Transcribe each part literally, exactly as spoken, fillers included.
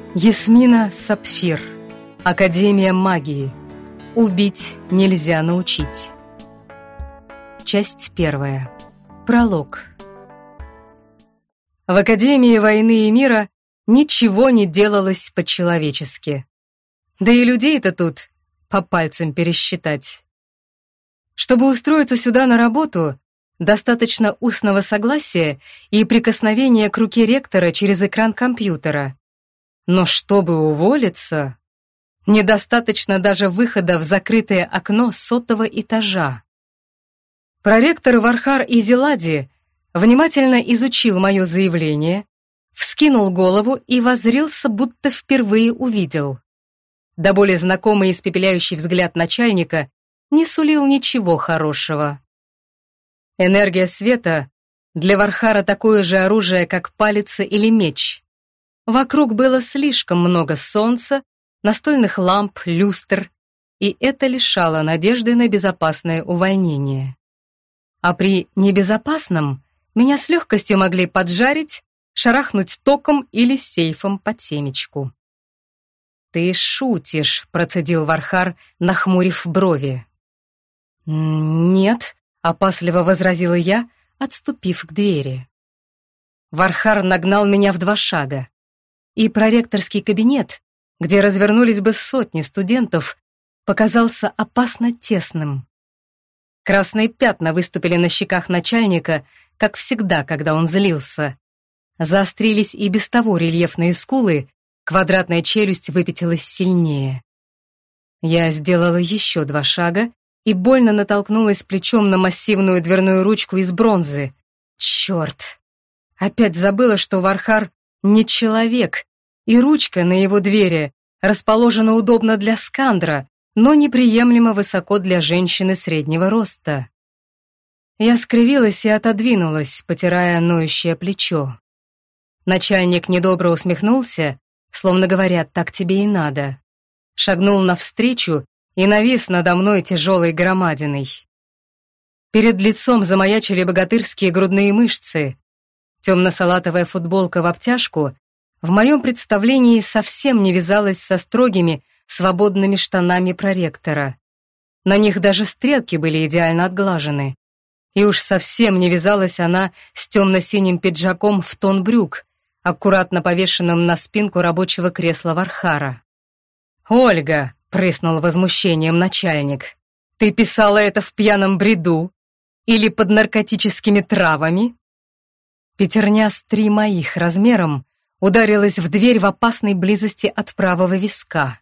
Ясмина Сапфир. Академия магии. Убить нельзя научить. Часть первая. Пролог. В Академии войны и мира ничего не делалось по-человечески. Да и людей-то тут по пальцам пересчитать. Чтобы устроиться сюда на работу, достаточно устного согласия и прикосновения к руке ректора через экран компьютера. Но чтобы уволиться, недостаточно даже выхода в закрытое окно сотого этажа. Проректор Вархар Изилади внимательно изучил мое заявление, вскинул голову и воззрился, будто впервые увидел. До боли знакомый испепеляющий взгляд начальника не сулил ничего хорошего. Энергия света для Вархара такое же оружие, как палица или меч. Вокруг было слишком много солнца, настольных ламп, люстр, и это лишало надежды на безопасное увольнение. А при небезопасном меня с легкостью могли поджарить, шарахнуть током или сейфом под семечку. «Ты шутишь», — процедил Вархар, нахмурив брови. «Нет», — опасливо возразила я, отступив к двери. Вархар нагнал меня в два шага, и проректорский кабинет, где развернулись бы сотни студентов, показался опасно тесным. Красные пятна выступили на щеках начальника, как всегда, когда он злился. Заострились и без того рельефные скулы, квадратная челюсть выпятилась сильнее. Я сделала еще два шага и больно натолкнулась плечом на массивную дверную ручку из бронзы. Черт! Опять забыла, что Вархар не человек, и ручка на его двери расположена удобно для скандра, но неприемлемо высоко для женщины среднего роста. Я скривилась и отодвинулась, потирая ноющее плечо. Начальник недобро усмехнулся, словно говоря, так тебе и надо. Шагнул навстречу и навис надо мной тяжелой громадиной. Перед лицом замаячили богатырские грудные мышцы. Темно-салатовая футболка в обтяжку в моем представлении совсем не вязалась со строгими, свободными штанами проректора. На них даже стрелки были идеально отглажены. И уж совсем не вязалась она с темно-синим пиджаком в тон брюк, аккуратно повешенным на спинку рабочего кресла Вархара. «Ольга!» — прыснул возмущением начальник. «Ты писала это в пьяном бреду? Или под наркотическими травами?» Пятерня с три моих размером ударилась в дверь в опасной близости от правого виска.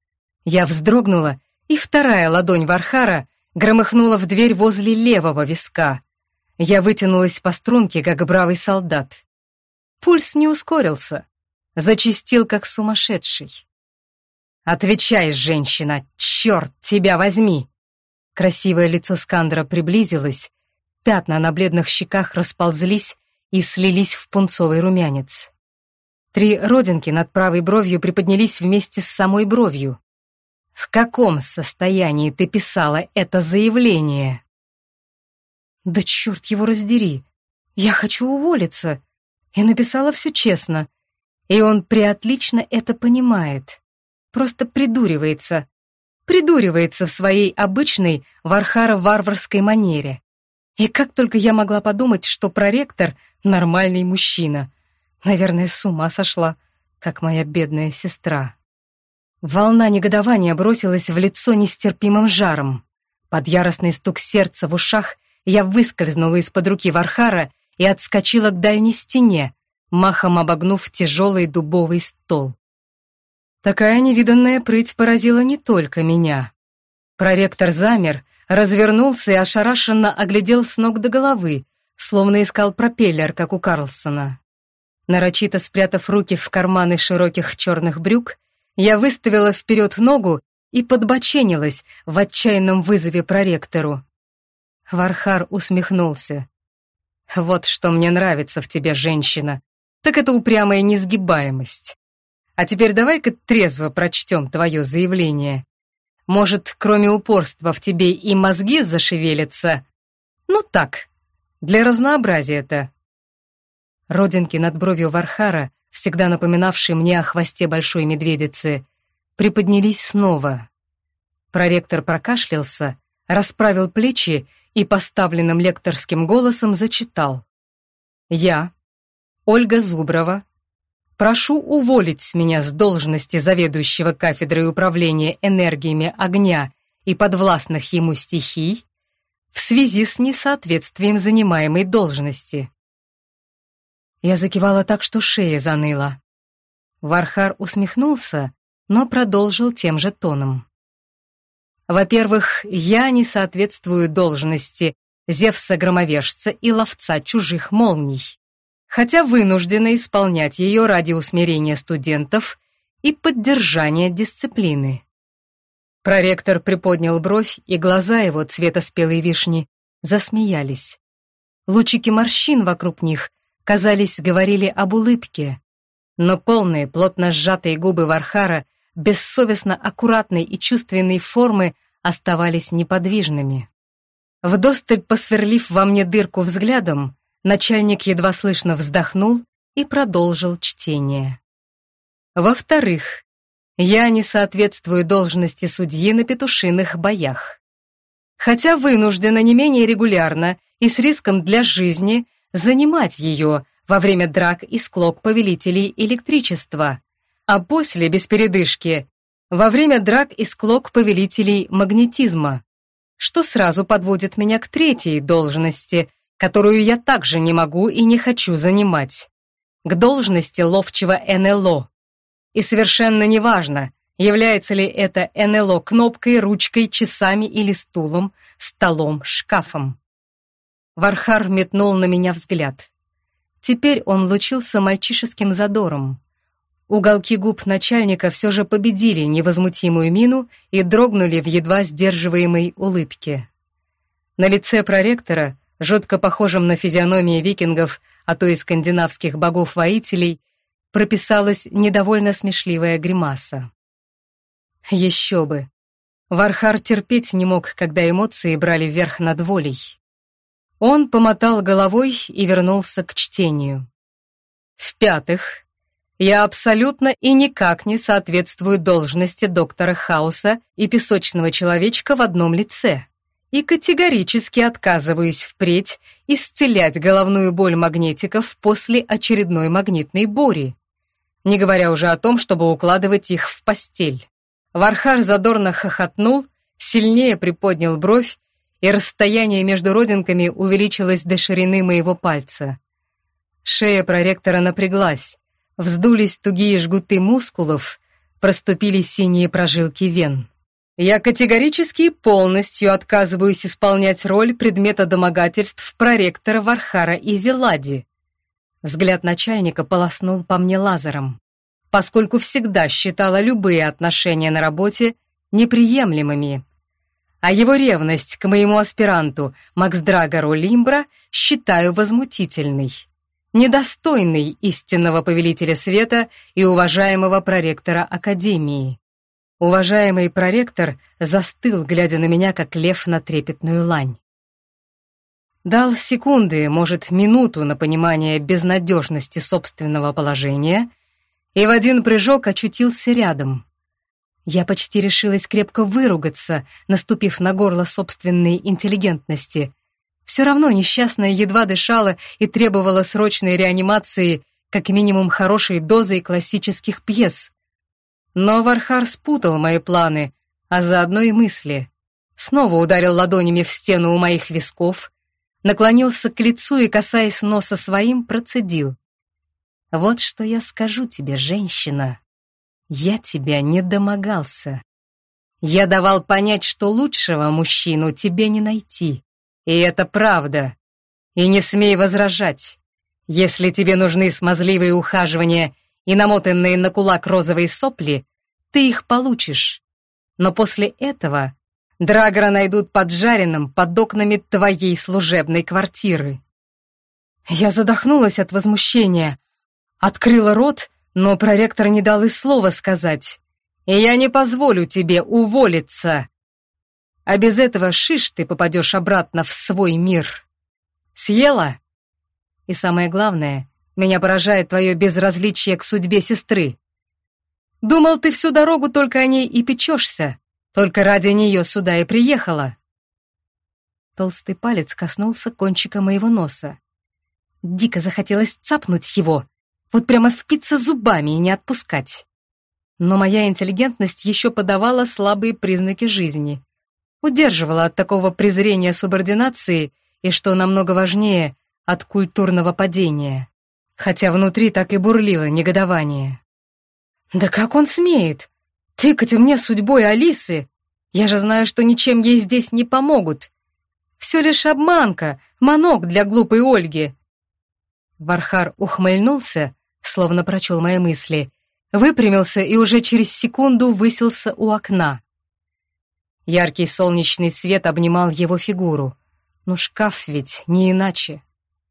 Я вздрогнула, и вторая ладонь Вархара громыхнула в дверь возле левого виска. Я вытянулась по струнке, как бравый солдат. Пульс не ускорился, зачастил, как сумасшедший. «Отвечай, женщина, черт тебя возьми!» Красивое лицо Скандра приблизилось, пятна на бледных щеках расползлись и слились в пунцовый румянец. Три родинки над правой бровью приподнялись вместе с самой бровью. «В каком состоянии ты писала это заявление?» «Да черт его раздери! Я хочу уволиться!» И написала все честно. И он преотлично это понимает. Просто придуривается. Придуривается в своей обычной Вархара-варварской манере. И как только я могла подумать, что проректор — нормальный мужчина. Наверное, с ума сошла, как моя бедная сестра. Волна негодования бросилась в лицо нестерпимым жаром. Под яростный стук сердца в ушах я выскользнула из-под руки Вархара и отскочила к дальней стене, махом обогнув тяжелый дубовый стол. Такая невиданная прыть поразила не только меня. Проректор замер, развернулся и ошарашенно оглядел с ног до головы, словно искал пропеллер, как у Карлсона. Нарочито спрятав руки в карманы широких черных брюк, я выставила вперед ногу и подбоченилась в отчаянном вызове проректору. Вархар усмехнулся. «Вот что мне нравится в тебе, женщина, так это упрямая несгибаемость. А теперь давай-ка трезво прочтем твое заявление. Может, кроме упорства в тебе и мозги зашевелятся? Ну так, для разнообразия-то». Родинки над бровью Вархара, всегда напоминавшие мне о хвосте большой медведицы, приподнялись снова. Проректор прокашлялся, расправил плечи и поставленным лекторским голосом зачитал. «Я, Ольга Зуброва, прошу уволить с меня с должности заведующего кафедрой управления энергиями огня и подвластных ему стихий в связи с несоответствием занимаемой должности». Я закивала так, что шея заныла. Вархар усмехнулся, но продолжил тем же тоном. «Во-первых, я не соответствую должности Зевса-громовержца и ловца чужих молний, хотя вынуждена исполнять ее ради усмирения студентов и поддержания дисциплины». Проректор приподнял бровь, и глаза его цвета спелой вишни засмеялись. Лучики морщин вокруг них, казались, говорили об улыбке, но полные, плотно сжатые губы Вархара бессовестно аккуратной и чувственной формы оставались неподвижными. Вдосталь посверлив во мне дырку взглядом, начальник едва слышно вздохнул и продолжил чтение. «Во-вторых, я не соответствую должности судьи на петушиных боях, хотя вынуждена не менее регулярно и с риском для жизни занимать ее во время драк и склок повелителей электричества, а после, без передышки, во время драк и склок повелителей магнетизма, что сразу подводит меня к третьей должности, которую я также не могу и не хочу занимать, к должности ловчего эн эл о. И совершенно неважно, является ли это эн эл о кнопкой, ручкой, часами или стулом, столом, шкафом. Вархар метнул на меня взгляд. Теперь он лучился мальчишеским задором. Уголки губ начальника все же победили невозмутимую мину и дрогнули в едва сдерживаемой улыбке. На лице проректора, жутко похожем на физиономии викингов, а то и скандинавских богов-воителей, прописалась недовольно смешливая гримаса. Еще бы! Вархар терпеть не мог, когда эмоции брали верх над волей. Он помотал головой и вернулся к чтению. В-пятых, я абсолютно и никак не соответствую должности доктора Хауса и песочного человечка в одном лице и категорически отказываюсь впредь исцелять головную боль магнетиков после очередной магнитной бури, не говоря уже о том, чтобы укладывать их в постель. Вархар задорно хохотнул, сильнее приподнял бровь, и расстояние между родинками увеличилось до ширины моего пальца. Шея проректора напряглась, вздулись тугие жгуты мускулов, проступили синие прожилки вен. Я категорически и полностью отказываюсь исполнять роль предмета домогательств проректора Вархара Изелади. Взгляд начальника полоснул по мне лазером, поскольку всегда считала любые отношения на работе неприемлемыми. А его ревность к моему аспиранту Максдрагору Лимбра считаю возмутительной, недостойной истинного повелителя света и уважаемого проректора Академии. Уважаемый проректор застыл, глядя на меня, как лев на трепетную лань. Дал секунды, может, минуту на понимание безнадежности собственного положения и в один прыжок очутился рядом. Я почти решилась крепко выругаться, наступив на горло собственной интеллигентности. Все равно несчастная едва дышала и требовала срочной реанимации, как минимум хорошей дозой классических пьес. Но Вархар спутал мои планы, а заодно и мысли. Снова ударил ладонями в стену у моих висков, наклонился к лицу и, касаясь носа своим, процедил. «Вот что я скажу тебе, женщина. Я тебя не домогался. Я давал понять, что лучшего мужчину тебе не найти. И это правда. И не смей возражать. Если тебе нужны смазливые ухаживания и намотанные на кулак розовые сопли, ты их получишь. Но после этого Драгора найдут поджаренным под окнами твоей служебной квартиры». Я задохнулась от возмущения, открыла рот, но проректор не дал и слова сказать. «И я не позволю тебе уволиться. А без этого шиш ты попадешь обратно в свой мир. Съела? И самое главное, Меня поражает твое безразличие к судьбе сестры. Думал, ты всю дорогу только о ней и печешься, только ради нее сюда и приехала». Толстый палец коснулся кончика моего носа. Дико захотелось цапнуть его, вот прямо впиться зубами и не отпускать. Но моя интеллигентность еще подавала слабые признаки жизни, удерживала от такого презрения субординации и, что намного важнее, от культурного падения, хотя внутри так и бурлило негодование. «Да как он смеет? Тыкать мне судьбой Алисы? Я же знаю, что ничем ей здесь не помогут. Все лишь обманка, манок для глупой Ольги». Вархар ухмыльнулся, словно прочел мои мысли, выпрямился и уже через секунду высился у окна. Яркий солнечный свет обнимал его фигуру. Ну, шкаф ведь не иначе.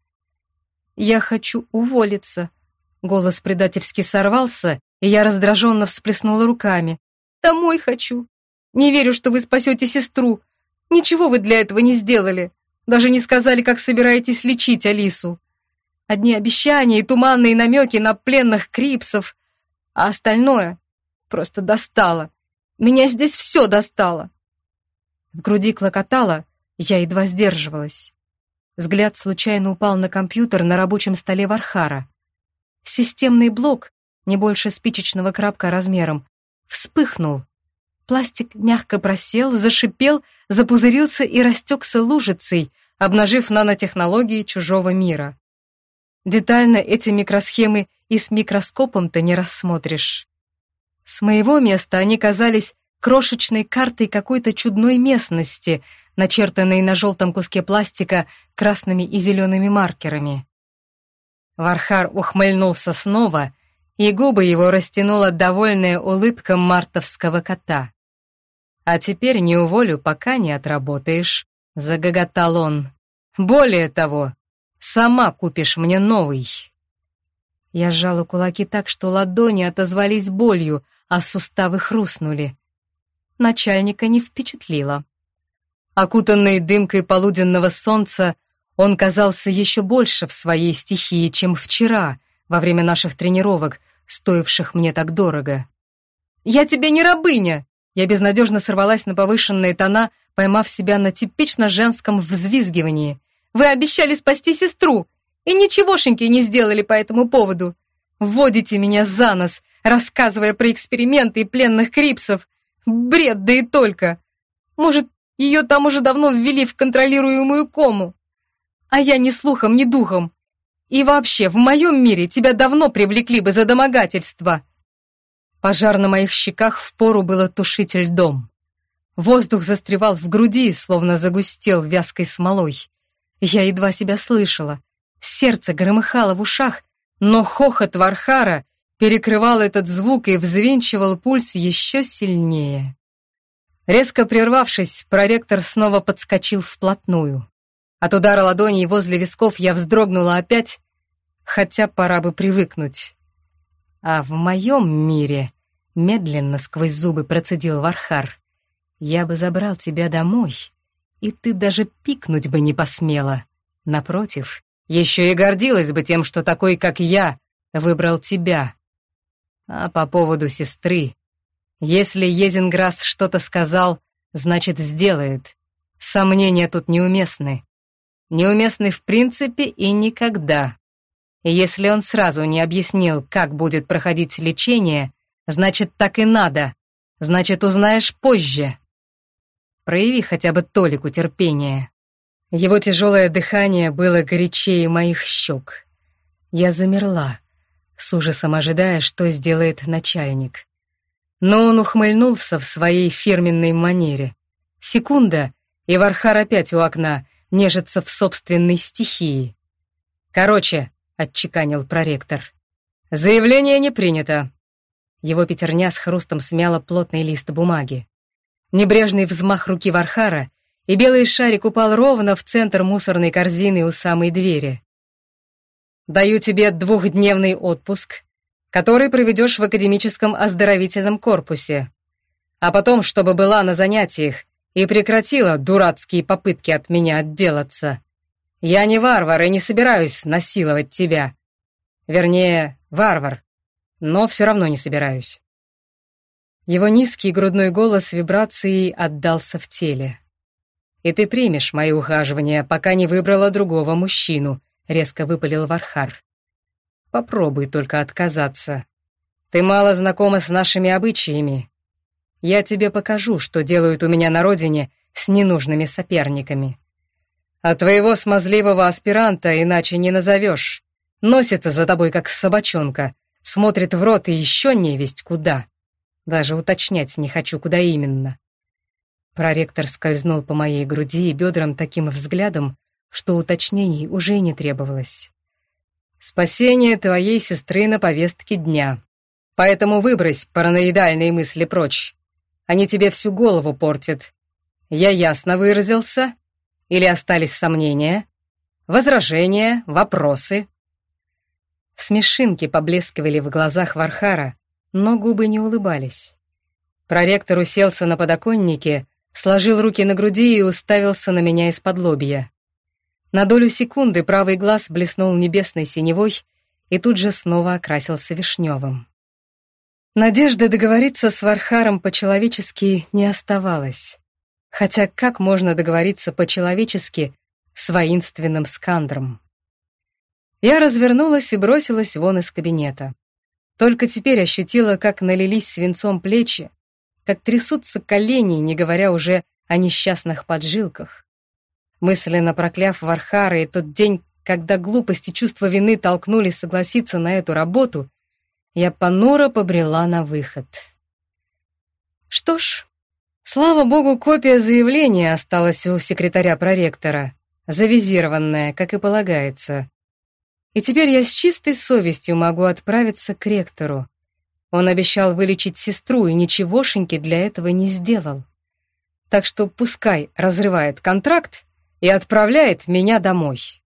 «Я хочу уволиться». Голос предательски сорвался, и я раздраженно всплеснула руками. «Домой хочу. Не верю, что вы спасете сестру. Ничего вы для этого не сделали. Даже не сказали, как собираетесь лечить Алису. Одни обещания и туманные намеки на пленных крипсов. А остальное просто достало. Меня здесь все достало». В груди клокотало, я едва сдерживалась. Взгляд случайно упал на компьютер на рабочем столе Вархара. Системный блок, не больше спичечного коробка размером, вспыхнул. Пластик мягко просел, зашипел, запузырился и растекся лужицей, обнажив нанотехнологии чужого мира. Детально эти микросхемы и с микроскопом-то не рассмотришь. С моего места они казались крошечной картой какой-то чудной местности, начертанной на желтом куске пластика красными и зелеными маркерами. Вархар ухмыльнулся снова, и губы его растянула довольная улыбка мартовского кота. «А теперь не уволю, пока не отработаешь», — загоготал он. «Более того, сама купишь мне новый». Я сжала кулаки так, что ладони отозвались болью, а суставы хрустнули. Начальника не впечатлило. Окутанный дымкой полуденного солнца, он казался еще больше в своей стихии, чем вчера, во время наших тренировок, стоивших мне так дорого. «Я тебе не рабыня!» Я безнадежно сорвалась на повышенные тона, поймав себя на типично женском взвизгивании. «Вы обещали спасти сестру, и ничегошеньки не сделали по этому поводу. Вводите меня за нос, рассказывая про эксперименты и пленных крипсов. Бред, да и только. Может, ее там уже давно ввели в контролируемую кому. А я ни слухом, ни духом. И вообще, в моем мире тебя давно привлекли бы за домогательство». Пожар на моих щеках впору было тушить льдом. Воздух застревал в груди, словно загустел вязкой смолой. Я едва себя слышала. Сердце громыхало в ушах, но хохот Вархара перекрывал этот звук и взвинчивал пульс еще сильнее. Резко прервавшись, проректор снова подскочил вплотную. От удара ладоней возле висков я вздрогнула опять, хотя пора бы привыкнуть. А в моем мире, медленно сквозь зубы процедил Вархар, я бы забрал тебя домой, и ты даже пикнуть бы не посмела. Напротив, еще и гордилась бы тем, что такой, как я, выбрал тебя. А по поводу сестры, если Езинграсс что-то сказал, значит, сделает. Сомнения тут неуместны. Неуместны в принципе и никогда. И если он сразу не объяснил, как будет проходить лечение, значит, так и надо. Значит, узнаешь позже. Прояви хотя бы толику терпения. Его тяжелое дыхание было горячее моих щек. Я замерла, с ужасом ожидая, что сделает начальник. Но он ухмыльнулся в своей фирменной манере. Секунда, и Вархар опять у окна, нежится в собственной стихии. «Короче», — отчеканил проректор, — «заявление не принято». Его пятерня с хрустом смяла плотный лист бумаги. Небрежный взмах руки Вархара, и белый шарик упал ровно в центр мусорной корзины у самой двери. «Даю тебе двухдневный отпуск, который проведешь в академическом оздоровительном корпусе, а потом, чтобы была на занятиях и прекратила дурацкие попытки от меня отделаться. Я не варвар и не собираюсь насиловать тебя. Вернее, варвар. Но все равно не собираюсь». Его низкий грудной голос вибрацией отдался в теле. «И ты примешь мои ухаживания, пока не выбрала другого мужчину», — резко выпалил Вархар. «Попробуй только отказаться. Ты мало знакома с нашими обычаями. Я тебе покажу, что делают у меня на родине с ненужными соперниками. А твоего смазливого аспиранта иначе не назовешь. Носится за тобой, как собачонка, смотрит в рот и еще невесть куда. Даже уточнять не хочу, куда именно». Проректор скользнул по моей груди и бедрам таким взглядом, что уточнений уже и не требовалось. «Спасение твоей сестры на повестке дня. Поэтому выбрось параноидальные мысли прочь. Они тебе всю голову портят. Я ясно выразился? Или остались сомнения? Возражения? Вопросы?» Смешинки поблескивали в глазах Вархара, но губы не улыбались. Проректор уселся на подоконнике, сложил руки на груди и уставился на меня из-под лобья. На долю секунды правый глаз блеснул небесной синевой и тут же снова окрасился вишневым. Надежды договориться с Вархаром по-человечески не оставалось. Хотя как можно договориться по-человечески с воинственным Скандром? Я развернулась и бросилась вон из кабинета. Только теперь ощутила, как налились свинцом плечи, как трясутся колени, не говоря уже о несчастных поджилках. Мысленно прокляв Вархара и тот день, когда глупость и чувство вины толкнули согласиться на эту работу, я понуро побрела на выход. Что ж, слава богу, копия заявления осталась у секретаря-проректора, завизированная, как и полагается. И теперь я с чистой совестью могу отправиться к ректору. Он обещал вылечить сестру и ничегошеньки для этого не сделал. Так что пускай разрывает контракт и отправляет меня домой.